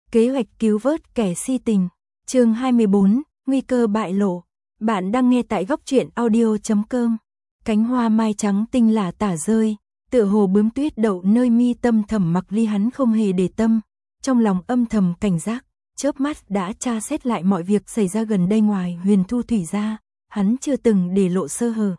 Kế hoạch cứu vớt kẻ si tình. Chương 24, nguy cơ bại lộ. Bạn đang nghe tại góc truyện audio.com. Cánh hoa mai trắng tinh lả tả rơi, tựa hồ bướm tuyết đậu nơi mi tâm Thẩm Mặc Ly. Hắn không hề để tâm, trong lòng âm thầm cảnh giác, chớp mắt đã tra xét lại mọi việc xảy ra gần đây. Ngoài Huyền Thu Thủy ra, hắn chưa từng để lộ sơ hở.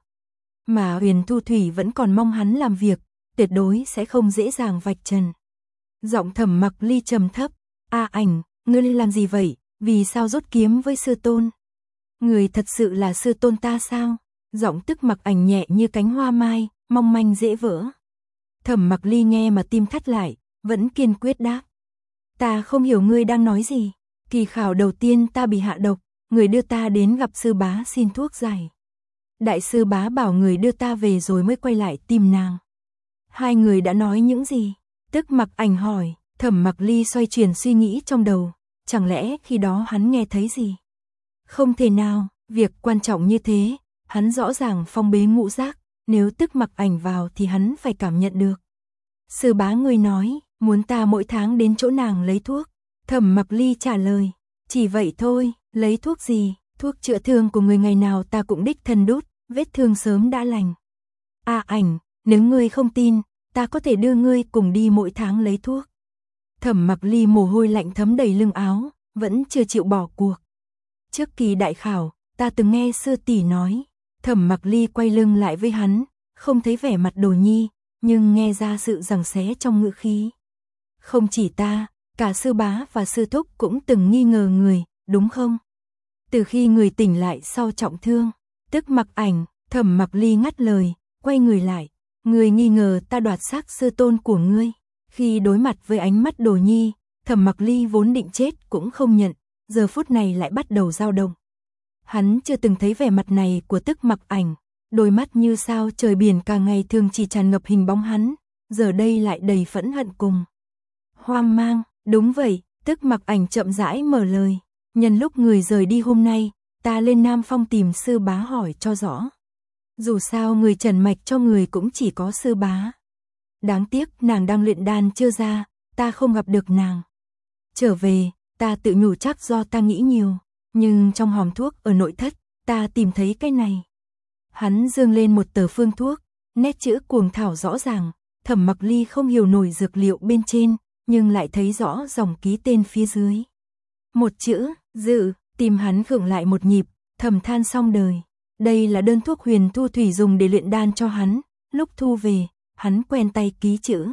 Mà Huyền Thu Thủy vẫn còn mong hắn làm việc, tuyệt đối sẽ không dễ dàng vạch trần. Giọng Thẩm Mặc Ly trầm thấp, "A Ảnh, ngươi làm gì vậy? Vì sao rút kiếm với sư tôn? Người thật sự là sư tôn ta sao?" Giọng Tức Mặc Ảnh nhẹ như cánh hoa mai, mong manh dễ vỡ. Thẩm Mặc Ly nghe mà tim thắt lại, vẫn kiên quyết đáp, "Ta không hiểu ngươi đang nói gì. Kỳ khảo đầu tiên ta bị hạ độc, người đưa ta đến gặp sư bá xin thuốc giải. Đại sư bá bảo người đưa ta về rồi mới quay lại tìm nàng. Hai người đã nói những gì?" Tức Mặc Ảnh hỏi. Thẩm Mặc Ly xoay chuyển suy nghĩ trong đầu, chẳng lẽ khi đó hắn nghe thấy gì? Không thể nào, việc quan trọng như thế, hắn rõ ràng phong bế ngũ giác, nếu Tức Mặc Ảnh vào thì hắn phải cảm nhận được. "Sư bá người nói, muốn ta mỗi tháng đến chỗ nàng lấy thuốc." Thẩm Mặc Ly trả lời, "Chỉ vậy thôi, lấy thuốc gì? Thuốc chữa thương của người ngày nào ta cũng đích thân đút, vết thương sớm đã lành. A Ảnh, nếu ngươi không tin, ta có thể đưa ngươi cùng đi mỗi tháng lấy thuốc." Thẩm Mặc Ly mồ hôi lạnh thấm đầy lưng áo, vẫn chưa chịu bỏ cuộc. "Trước kỳ đại khảo, ta từng nghe sư tỷ nói." Thẩm Mặc Ly quay lưng lại với hắn, không thấy vẻ mặt Đồ Nhi, nhưng nghe ra sự giằng xé trong ngữ khí. "Không chỉ ta, cả sư bá và sư thúc cũng từng nghi ngờ người, đúng không? Từ khi người tỉnh lại sau trọng thương." Tức Mặc Ảnh, Thẩm Mặc Ly ngắt lời, quay người lại, "Người nghi ngờ ta đoạt xác sư tôn của ngươi." Khi đối mặt với ánh mắt Đồ Nhi, Thẩm Mặc Ly vốn định chết cũng không nhận, giờ phút này lại bắt đầu dao động. Hắn chưa từng thấy vẻ mặt này của Tức Mặc Ảnh, đôi mắt như sao trời biển càng ngày thường chỉ tràn ngập hình bóng hắn, giờ đây lại đầy phẫn hận cùng hoang mang. "Đúng vậy." Tức Mặc Ảnh chậm rãi mở lời, "Nhân lúc người rời đi hôm nay, ta lên Nam Phong tìm sư bá hỏi cho rõ. Dù sao người trần mạch cho người cũng chỉ có sư bá. Đáng tiếc nàng đang luyện đan chưa ra, ta không gặp được nàng. Trở về, ta tự nhủ chắc do ta nghĩ nhiều, nhưng trong hòm thuốc ở nội thất, ta tìm thấy cái này." Hắn giương lên một tờ phương thuốc, nét chữ cuồng thảo rõ ràng. Thẩm Mặc Ly không hiểu nổi dược liệu bên trên, nhưng lại thấy rõ dòng ký tên phía dưới. Một chữ, Dự. Tim hắn khựng lại một nhịp, thầm than xong đời. Đây là đơn thuốc Huyền Thu Thủy dùng để luyện đan cho hắn, lúc thu về, hắn quen tay ký chữ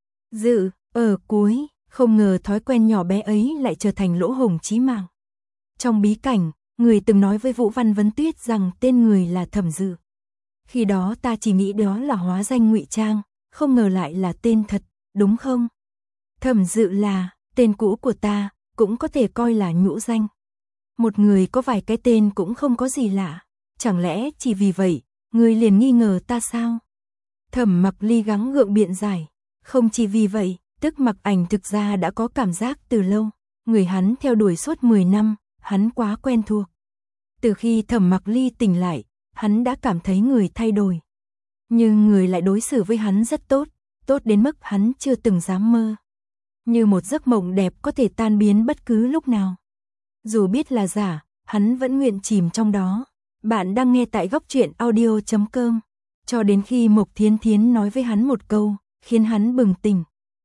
Dự ở cuối, không ngờ thói quen nhỏ bé ấy lại trở thành lỗ hổng chí mạng. Trong bí cảnh, người từng nói với Vũ Văn Vấn Tuyết rằng tên người là Thẩm Dự. Khi đó ta chỉ nghĩ đó là hóa danh ngụy trang, không ngờ lại là tên thật, đúng không? Thẩm Dự là tên cũ của ta, cũng có thể coi là nhũ danh. Một người có vài cái tên cũng không có gì lạ, chẳng lẽ chỉ vì vậy, người liền nghi ngờ ta sao? Thẩm Mặc Ly gắng gượng biện giải, không chỉ vì vậy, Tức Mặc Ảnh thực ra đã có cảm giác từ lâu, người hắn theo đuổi suốt 10 năm, hắn quá quen thuộc. Từ khi Thẩm Mặc Ly tỉnh lại, hắn đã cảm thấy người thay đổi. Nhưng người lại đối xử với hắn rất tốt, tốt đến mức hắn chưa từng dám mơ. Như một giấc mộng đẹp có thể tan biến bất cứ lúc nào. Dù biết là giả, hắn vẫn nguyện chìm trong đó. Bạn đang nghe tại góc truyện audio.com. Cho đến khi Mộc Thiến Thiến nói với hắn một câu, khiến hắn bừng tỉnh.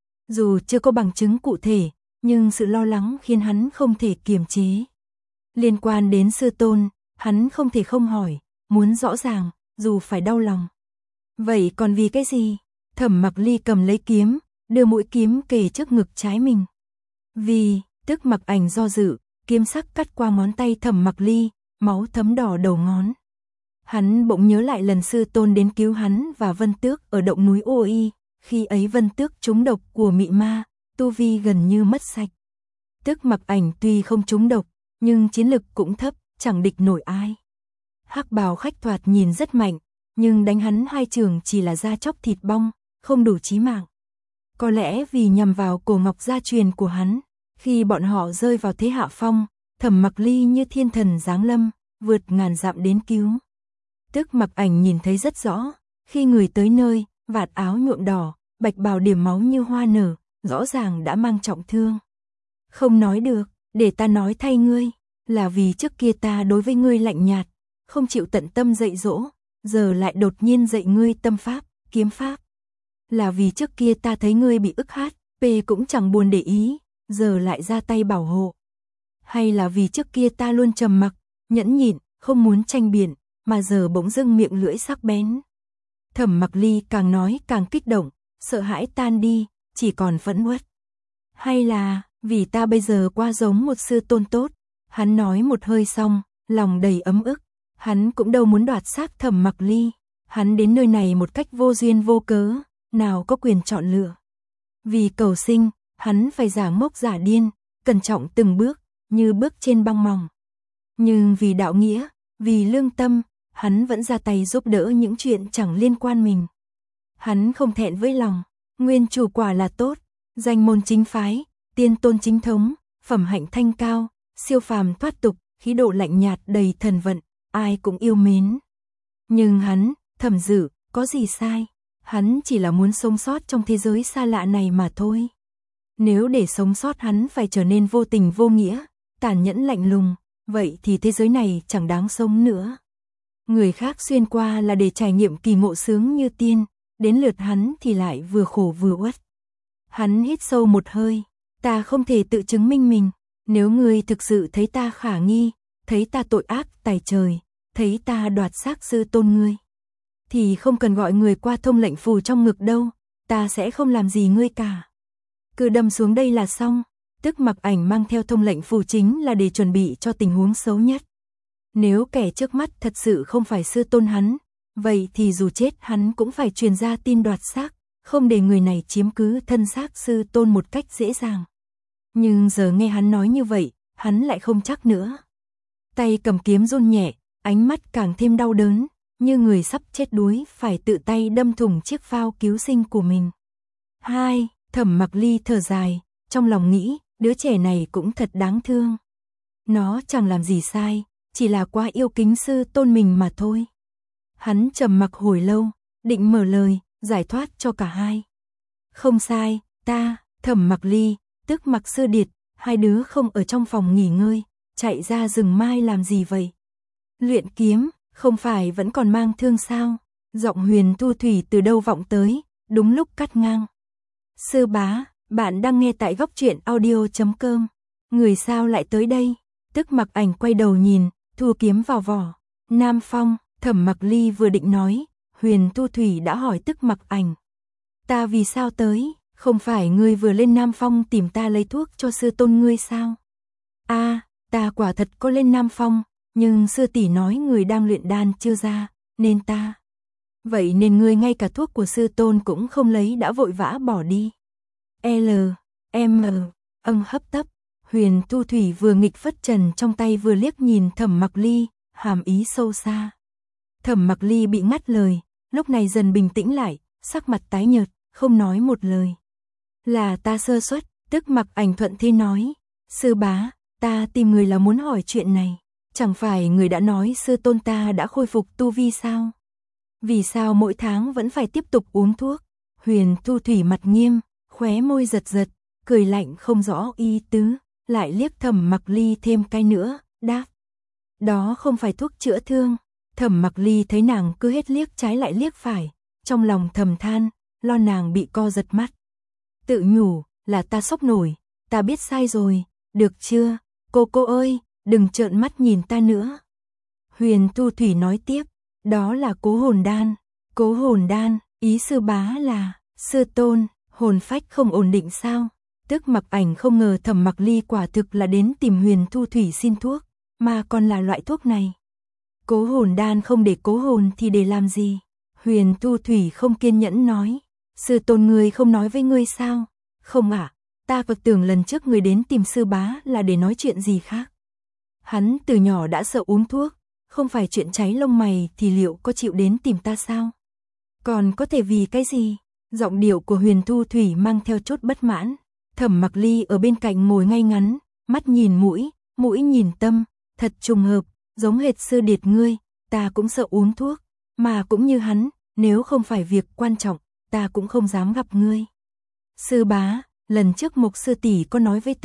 Dù chưa có bằng chứng cụ thể, nhưng sự lo lắng khiến hắn không thể kiềm chế. Liên quan đến sư tôn, hắn không thể không hỏi, muốn rõ ràng, dù phải đau lòng. Vậy còn vì cái gì? Thẩm Mặc Ly cầm lấy kiếm, đưa mũi kiếm kề trước ngực trái mình. Vì, Tức Mặc Ảnh do dự, kiếm sắc cắt qua ngón tay Thẩm Mặc Ly, máu thấm đỏ đầu ngón. Hắn bỗng nhớ lại lần sư tôn đến cứu hắn và Vân Tước ở động núi Ô Y, khi ấy Vân Tước trúng độc của mị ma, tu vi gần như mất sạch. Tức Mặc Ảnh tuy không trúng độc, nhưng chiến lực cũng thấp, chẳng địch nổi ai. Hắc bào khách thoạt nhìn rất mạnh, nhưng đánh hắn hai trường chỉ là da chóc thịt bong, không đủ chí mạng. Có lẽ vì nhằm vào cổ ngọc gia truyền của hắn, khi bọn họ rơi vào thế hạ phong, Thẩm Mặc Ly như thiên thần giáng lâm, vượt ngàn dặm đến cứu. Tức Mặc Ảnh nhìn thấy rất rõ, khi người tới nơi, vạt áo nhuộm đỏ, bạch bào điểm máu như hoa nở, rõ ràng đã mang trọng thương. Không nói được, để ta nói thay ngươi, là vì trước kia ta đối với ngươi lạnh nhạt, không chịu tận tâm dạy dỗ, giờ lại đột nhiên dạy ngươi tâm pháp, kiếm pháp. Là vì trước kia ta thấy ngươi bị ức hát, cũng chẳng buồn để ý, giờ lại ra tay bảo hộ. Hay là vì trước kia ta luôn trầm mặc, nhẫn nhịn, không muốn tranh biện, mà giờ bỗng dưng miệng lưỡi sắc bén. Thẩm Mặc Ly càng nói càng kích động, sợ hãi tan đi, chỉ còn phẫn uất. Hay là, vì ta bây giờ qua giống một sư tôn tốt, hắn nói một hơi xong, lòng đầy ấm ức, hắn cũng đâu muốn đoạt xác Thẩm Mặc Ly, hắn đến nơi này một cách vô duyên vô cớ, nào có quyền chọn lựa. Vì cầu sinh, hắn phải giả ngốc giả điên, cẩn trọng từng bước, như bước trên băng mỏng. Nhưng vì đạo nghĩa, vì lương tâm, hắn vẫn ra tay giúp đỡ những chuyện chẳng liên quan mình. Hắn không thẹn với lòng, nguyên chủ quả là tốt, danh môn chính phái, tiên tôn chính thống, phẩm hạnh thanh cao, siêu phàm thoát tục, khí độ lạnh nhạt đầy thần vận, ai cũng yêu mến. Nhưng hắn, Thẩm Dự, có gì sai? Hắn chỉ là muốn sống sót trong thế giới xa lạ này mà thôi. Nếu để sống sót hắn phải trở nên vô tình vô nghĩa, tàn nhẫn lạnh lùng, vậy thì thế giới này chẳng đáng sống nữa. Người khác xuyên qua là để trải nghiệm kỳ ngộ sướng như tiên, đến lượt hắn thì lại vừa khổ vừa uất. Hắn hít sâu một hơi, ta không thể tự chứng minh mình, nếu ngươi thực sự thấy ta khả nghi, thấy ta tội ác tày trời, thấy ta đoạt xác sư tôn ngươi, thì không cần gọi người qua thông lệnh phù trong ngực đâu, ta sẽ không làm gì ngươi cả. Cứ đâm xuống đây là xong, tức Mặc Ảnh mang theo thông lệnh phù chính là để chuẩn bị cho tình huống xấu nhất. Nếu kẻ trước mắt thật sự không phải sư tôn hắn, vậy thì dù chết hắn cũng phải truyền ra tin đoạt xác, không để người này chiếm cứ thân xác sư tôn một cách dễ dàng. Nhưng giờ nghe hắn nói như vậy, hắn lại không chắc nữa. Tay cầm kiếm run nhẹ, ánh mắt càng thêm đau đớn, như người sắp chết đuối phải tự tay đâm thủng chiếc phao cứu sinh của mình. Thẩm Mặc Ly thở dài, trong lòng nghĩ, đứa trẻ này cũng thật đáng thương. Nó chẳng làm gì sai, chỉ là quá yêu kính sư tôn mình mà thôi. Hắn trầm mặc hồi lâu, định mở lời, giải thoát cho cả hai. Không sai, ta, Thẩm Mặc Ly, tức Mặc Sư Điệt, hai đứa không ở trong phòng nghỉ ngơi, chạy ra rừng mai làm gì vậy? Luyện kiếm, không phải vẫn còn mang thương sao? Giọng Huyền Thu Thủy từ đâu vọng tới, đúng lúc cắt ngang. Sư bá, bạn đang nghe tại góc truyện audio.com. Người sao lại tới đây? Tức Mặc Ảnh quay đầu nhìn, thu kiếm vào vỏ. Nam Phong, Thẩm Mặc Ly vừa định nói, Huyền Thu Thủy đã hỏi Tức Mặc Ảnh. Ta vì sao tới? Không phải ngươi vừa lên Nam Phong tìm ta lấy thuốc cho sư tôn ngươi sao? Ta quả thật có lên Nam Phong, nhưng sư tỷ nói người đang luyện đan chưa ra, nên ta. Vậy nên ngươi ngay cả thuốc của sư tôn cũng không lấy đã vội vã bỏ đi. Hấp tấp. Huyền Thu Thủy vừa nghịch phất trần trong tay vừa liếc nhìn Thẩm Mặc Ly, hàm ý sâu xa. Thẩm Mặc Ly bị ngắt lời, lúc này dần bình tĩnh lại, sắc mặt tái nhợt, không nói một lời. Là ta sơ suất, Tức Mặc Ảnh thuận thế nói. Sư bá, ta tìm người là muốn hỏi chuyện này. Chẳng phải người đã nói sư tôn ta đã khôi phục tu vi sao? Vì sao mỗi tháng vẫn phải tiếp tục uống thuốc? Huyền Thu Thủy mặt nghiêm, khóe môi giật giật, cười lạnh không rõ ý tứ, lại liếc Thẩm Mặc Ly thêm cái nữa, đáp. Đó không phải thuốc chữa thương. Thẩm Mặc Ly thấy nàng cứ hết liếc trái lại liếc phải, trong lòng thầm than, lo nàng bị co giật mắt. Tự nhủ, là ta sốc nổi, ta biết sai rồi, được chưa, cô ơi, đừng trợn mắt nhìn ta nữa. Huyền Thu Thủy nói tiếp, đó là cố hồn đan. Cố hồn đan, ý sư bá là, sư tôn, hồn phách không ổn định sao? Tức Mặc Ảnh không ngờ Thẩm Mặc Ly quả thực là đến tìm Huyền Thu Thủy xin thuốc, mà còn là loại thuốc này. Cố hồn đan không để cố hồn thì để làm gì? Huyền Thu Thủy không kiên nhẫn nói, sư tôn ngươi không nói với ngươi sao? Không ạ, ta còn tưởng lần trước ngươi đến tìm sư bá là để nói chuyện gì khác. Hắn từ nhỏ đã sợ uống thuốc, không phải chuyện cháy lông mày thì liệu có chịu đến tìm ta sao? Còn có thể vì cái gì? Giọng điệu của Huyền Thu Thủy mang theo chút bất mãn. Thẩm Mặc Ly ở bên cạnh ngồi ngay ngắn, mắt nhìn mũi, mũi nhìn tâm, thật trùng hợp, giống hệt sư điệt ngươi, ta cũng sợ uống thuốc, mà cũng như hắn, nếu không phải việc quan trọng, ta cũng không dám gặp ngươi. Sư bá, lần trước Mộc sư tỷ có nói với ta,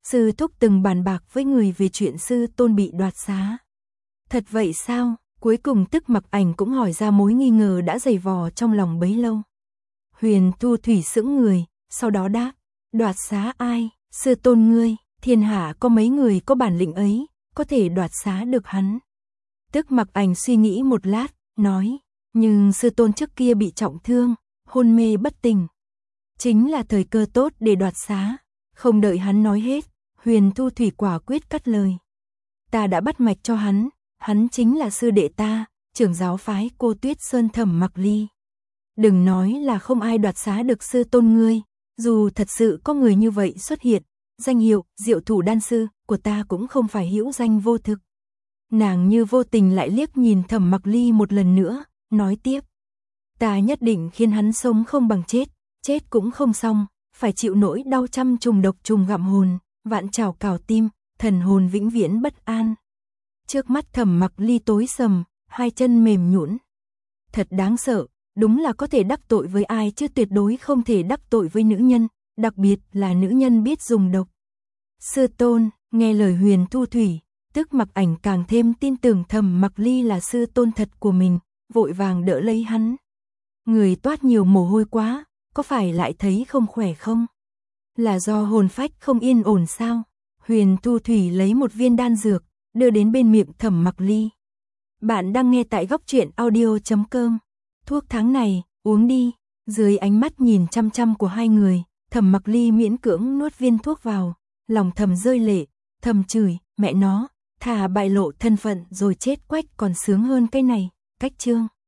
sư thúc từng bàn bạc với người về chuyện sư tôn bị đoạt xá. Thật vậy sao? Cuối cùng Tức Mặc Ảnh cũng hỏi ra mối nghi ngờ đã dày vò trong lòng bấy lâu. Huyền Thu Thủy sững người, sau đó đáp, đoạt xá ai? Sư tôn ngươi, thiên hạ có mấy người có bản lĩnh ấy, có thể đoạt xá được hắn. Tức Mặc Ảnh suy nghĩ một lát, nói, nhưng sư tôn trước kia bị trọng thương, hôn mê bất tỉnh. Chính là thời cơ tốt để đoạt xá. Không đợi hắn nói hết, Huyền Thu Thủy quả quyết cắt lời. Ta đã bắt mạch cho hắn chính là sư đệ ta, trưởng giáo phái Cô Tuyết Sơn Thẩm Mặc Ly. Đừng nói là không ai đoạt xá được sư tôn ngươi, dù thật sự có người như vậy xuất hiện, danh hiệu Diệu Thủ Đan Sư của ta cũng không phải hữu danh vô thực. Nàng như vô tình lại liếc nhìn Thẩm Mặc Ly một lần nữa, nói tiếp. Ta nhất định khiến hắn sống không bằng chết, chết cũng không xong, phải chịu nỗi đau trăm trùng độc trùng gặm hồn, vạn trảo cào tim, thần hồn vĩnh viễn bất an. Trước mắt Thẩm Mặc Ly tối sầm, hai chân mềm nhũn. Thật đáng sợ, đúng là có thể đắc tội với ai chứ tuyệt đối không thể đắc tội với nữ nhân, đặc biệt là nữ nhân biết dùng độc. Sư tôn, nghe lời Huyền Thu Thủy, Tức Mặc Ảnh càng thêm tin tưởng Thẩm Mặc Ly là sư tôn thật của mình, vội vàng đỡ lấy hắn. Người toát nhiều mồ hôi quá, có phải lại thấy không khỏe không? Là do hồn phách không yên ổn sao? Huyền Thu Thủy lấy một viên đan dược, đưa đến bên miệng Thẩm Mặc Ly. Bạn đang nghe tại goctruyện.audio.com. Thuốc tháng này, uống đi. Dưới ánh mắt nhìn chăm chăm của hai người, Thẩm Mặc Ly miễn cưỡng nuốt viên thuốc vào, lòng thầm rơi lệ, thầm chửi, mẹ nó, thà bại lộ thân phận rồi chết quách còn sướng hơn cái này. Cách chương